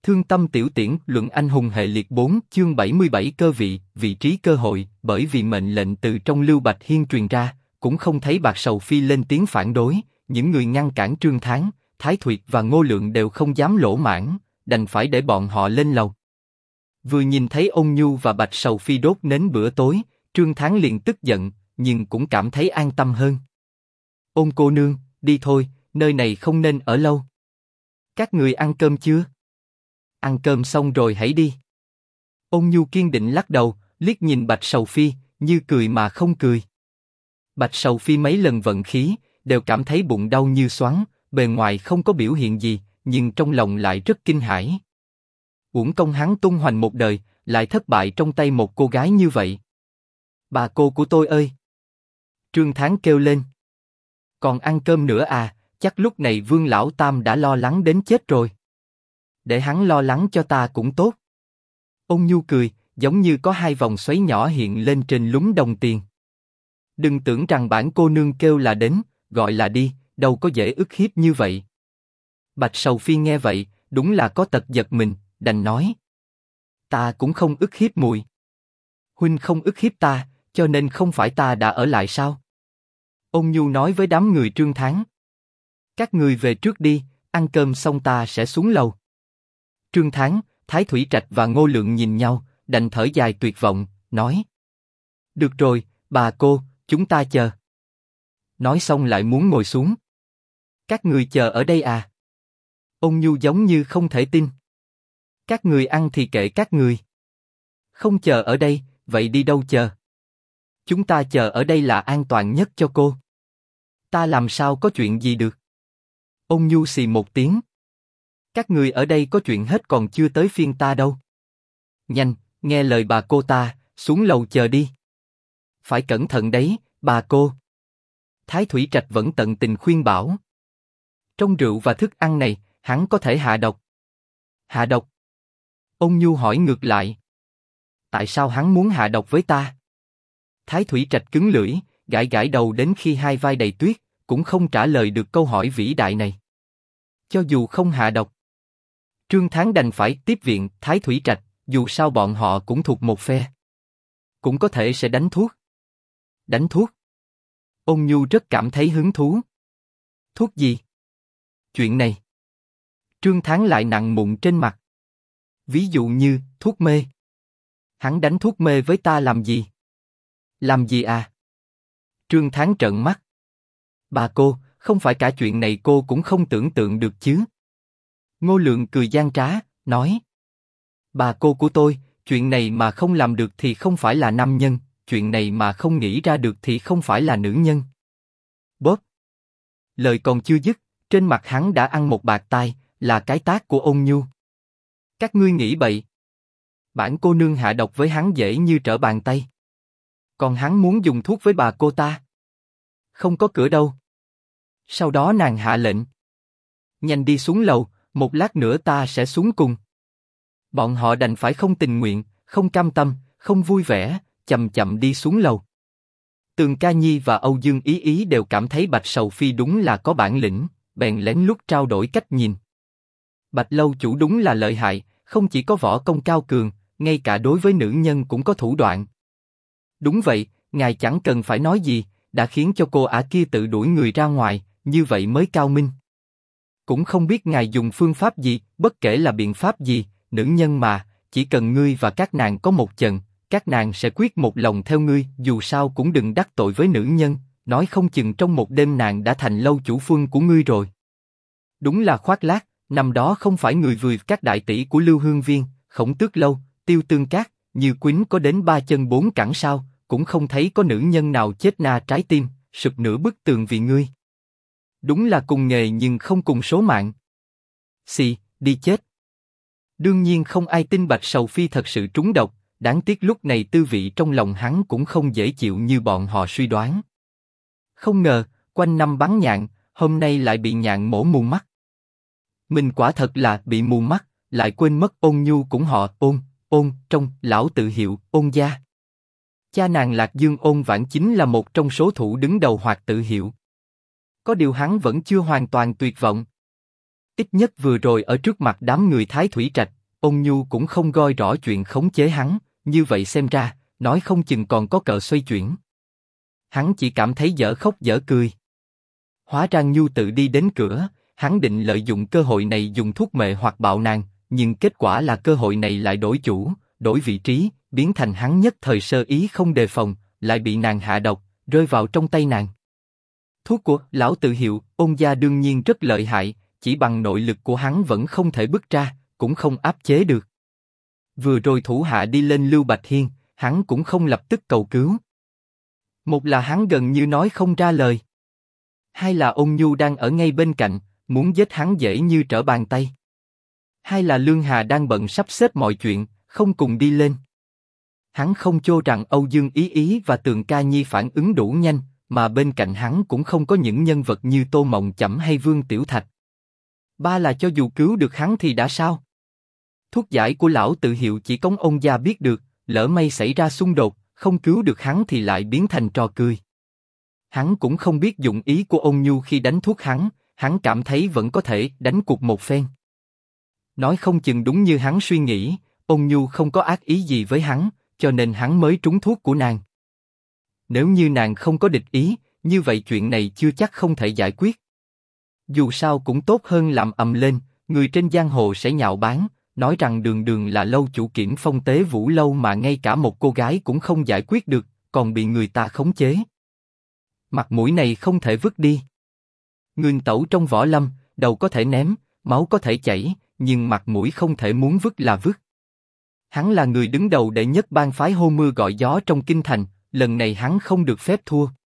Thương tâm tiểu tiễn, luận anh hùng hệ liệt 4, chương 77 cơ vị, vị trí cơ hội, bởi vì mệnh lệnh từ trong Lưu Bạch Hiên truyền ra, cũng không thấy Bạc Sầu Phi lên tiếng phản đối, những người ngăn cản Trương Thán, Thái Thụy và Ngô Lượng đều không dám lỗ mãng, đành phải để bọn họ lên lầu. Vừa nhìn thấy Ôn Nhu và Bạch Sầu Phi đốt nến bữa tối, Trương Thán liền tức giận, nhưng cũng cảm thấy an tâm hơn. Ôn cô nương, đi thôi, nơi này không nên ở lâu. Các người ăn cơm chưa? Ăn cơm xong rồi hãy đi. Ôn Nhu kiên định lắc đầu, liếc nhìn Bạch Sầu Phi, như cười mà không cười. Bạch Sầu Phi mấy lần vận khí, đều cảm thấy bụng đau như xoắn, bề ngoài không có biểu hiện gì, nhưng trong lòng lại rất kinh hãi. Uổng công hắn tung hoành một đời, lại thất bại trong tay một cô gái như vậy. Bà cô của tôi ơi! Trương Thán kêu lên. Còn ăn cơm nữa à? Chắc lúc này Vương Lão Tam đã lo lắng đến chết rồi. Để hắn lo lắng cho ta cũng tốt. Ôn Nhu cười, giống như có hai vòng xoáy nhỏ hiện lên trên lúng đồng tiền. Đừng tưởng rằng bản cô nương kêu là đến, gọi là đi, đâu có dễ ức hiếp như vậy. Bạch Sầu Phi nghe vậy, đúng là có tật giật mình, đành nói. Ta cũng không ức hiếp muội. Huynh không ức hiếp ta, cho nên không phải ta đã ở lại sao? Ôn Nhu nói với đám người Trương Thán. Các người về trước đi, ăn cơm xong ta sẽ xuống lầu. Trương Thán, Thái Thủy Trạch và Ngô Lượng nhìn nhau, đành thở dài tuyệt vọng, nói. Được rồi, bà cô, chúng ta chờ. Nói xong lại muốn ngồi xuống. Các người chờ ở đây à? Ôn Nhu giống như không thể tin. Các người ăn thì kệ các người. Không chờ ở đây, vậy đi đâu chờ? Chúng ta chờ ở đây là an toàn nhất cho cô. Ta làm sao có chuyện gì được? Ôn Nhu xì một tiếng. Các người ở đây có chuyện hết còn chưa tới phiên ta đâu. Nhanh, nghe lời bà cô ta, xuống lầu chờ đi. Phải cẩn thận đấy, bà cô. Thái Thủy Trạch vẫn tận tình khuyên bảo. Trong rượu và thức ăn này, hắn có thể hạ độc. Hạ độc? Ôn Nhu hỏi ngược lại. Tại sao hắn muốn hạ độc với ta? Thái Thủy Trạch cứng lưỡi, gãi gãi đầu đến khi hai vai đầy tuyết, cũng không trả lời được câu hỏi vĩ đại này. Cho dù không hạ độc, Trương Thán đành phải tiếp viện Thái Thủy Trạch, dù sao bọn họ cũng thuộc một phe. Cũng có thể sẽ đánh thuốc. Đánh thuốc? Ôn Nhu rất cảm thấy hứng thú. Thuốc gì? Chuyện này. Trương Thán lại nặng mụn trên mặt. Ví dụ như, thuốc mê. Hắn đánh thuốc mê với ta làm gì? Làm gì à? Trương Thán trợn mắt. Bà cô, không phải cả chuyện này cô cũng không tưởng tượng được chứ? Ngô Lượng cười gian trá, nói. Bà cô của tôi, chuyện này mà không làm được thì không phải là nam nhân, chuyện này mà không nghĩ ra được thì không phải là nữ nhân. Bóp. Lời còn chưa dứt, trên mặt hắn đã ăn một bạt tai, là cái tát của Ôn Nhu. Các ngươi nghĩ bậy. Bản cô nương hạ độc với hắn dễ như trở bàn tay. Còn hắn muốn dùng thuốc với bà cô ta. Không có cửa đâu. Sau đó nàng hạ lệnh. Nhanh đi xuống lầu, một lát nữa ta sẽ xuống cùng. Bọn họ đành phải không tình nguyện, không cam tâm, không vui vẻ, chậm chậm đi xuống lầu. Tường Ca Nhi và Âu Dương Ý Ý đều cảm thấy Bạch Sầu Phi đúng là có bản lĩnh, bèn lén lút trao đổi cách nhìn. Bạch lâu chủ đúng là lợi hại, không chỉ có võ công cao cường, ngay cả đối với nữ nhân cũng có thủ đoạn. Đúng vậy, ngài chẳng cần phải nói gì, đã khiến cho cô ả kia tự đuổi người ra ngoài, như vậy mới cao minh. Cũng không biết ngài dùng phương pháp gì, bất kể là biện pháp gì, nữ nhân mà, chỉ cần ngươi và các nàng có một trận, các nàng sẽ quyết một lòng theo ngươi, dù sao cũng đừng đắc tội với nữ nhân, nói không chừng trong một đêm nàng đã thành lâu chủ phuân của ngươi rồi. Đúng là khoác lác, năm đó không phải người vùi các đại tỷ của Lưu Hương Viên, Khổng Tước Lâu, Tiêu Tương Cát, Như Quýnh có đến 3 chân 4 cẳng sao, cũng không thấy có nữ nhân nào chết na trái tim, sụp nửa bức tường vì ngươi. Đúng là cùng nghề nhưng không cùng số mạng. Xì, đi chết. Đương nhiên không ai tin Bạch Sầu Phi thật sự trúng độc, đáng tiếc lúc này tư vị trong lòng hắn cũng không dễ chịu như bọn họ suy đoán. Không ngờ, quanh năm bắn nhạn, hôm nay lại bị nhạn mổ mù mắt. Mình quả thật là bị mù mắt, lại quên mất Ôn Nhu cũng họ Ôn, trong lão tự hiệu Ôn gia. Cha nàng Lạc Dương Ôn Vãn chính là một trong số thủ đứng đầu Hoạt tự hiệu. Có điều hắn vẫn chưa hoàn toàn tuyệt vọng. Ít nhất vừa rồi ở trước mặt đám người Thái Thủy Trạch, Ôn Nhu cũng không goi rõ chuyện khống chế hắn, như vậy xem ra, nói không chừng còn có cờ xoay chuyển. Hắn chỉ cảm thấy dở khóc dở cười. Hóa ra Nhu tự đi đến cửa, hắn định lợi dụng cơ hội này dùng thuốc mê hoặc bạo nàng, nhưng kết quả là cơ hội này lại đổi chủ, đổi vị trí, biến thành hắn nhất thời sơ ý không đề phòng, lại bị nàng hạ độc, rơi vào trong tay nàng. Thuốc của lão tự hiệu, Ôn gia đương nhiên rất lợi hại, chỉ bằng nội lực của hắn vẫn không thể bứt ra, cũng không áp chế được. Vừa rồi thủ hạ đi lên Lưu Bạch Hiên, hắn cũng không lập tức cầu cứu. Một là hắn gần như nói không ra lời. Hai là Ôn Nhu đang ở ngay bên cạnh, muốn giết hắn dễ như trở bàn tay. Hai là Lương Hà đang bận sắp xếp mọi chuyện, không cùng đi lên. Hắn không cho rằng Âu Dương Ý Ý và Tường Ca Nhi phản ứng đủ nhanh, mà bên cạnh hắn cũng không có những nhân vật như Tô Mộng Chẩm hay Vương Tiểu Thạch. Ba là cho dù cứu được hắn thì đã sao? Thuốc giải của lão tự hiệu chỉ có Ôn gia biết được, lỡ may xảy ra xung đột, không cứu được hắn thì lại biến thành trò cười. Hắn cũng không biết dụng ý của Ôn Nhu khi đánh thuốc hắn cảm thấy vẫn có thể đánh cuộc một phen. Nói không chừng đúng như hắn suy nghĩ, Ôn Nhu không có ác ý gì với hắn, cho nên hắn mới trúng thuốc của nàng. Nếu như nàng không có địch ý, như vậy chuyện này chưa chắc không thể giải quyết. Dù sao cũng tốt hơn làm ầm lên, người trên giang hồ sẽ nhạo báng, nói rằng Đường Đường là lâu chủ Kiểm Phong Tế Vũ lâu mà ngay cả một cô gái cũng không giải quyết được, còn bị người ta khống chế. Mặt mũi này không thể vứt đi. Nguyên tẩu trong võ lâm, đầu có thể ném, máu có thể chảy, nhưng mặt mũi không thể muốn vứt là vứt. Hắn là người đứng đầu đệ nhất bang phái hô mưa gọi gió trong kinh thành, lần này hắn không được phép thua.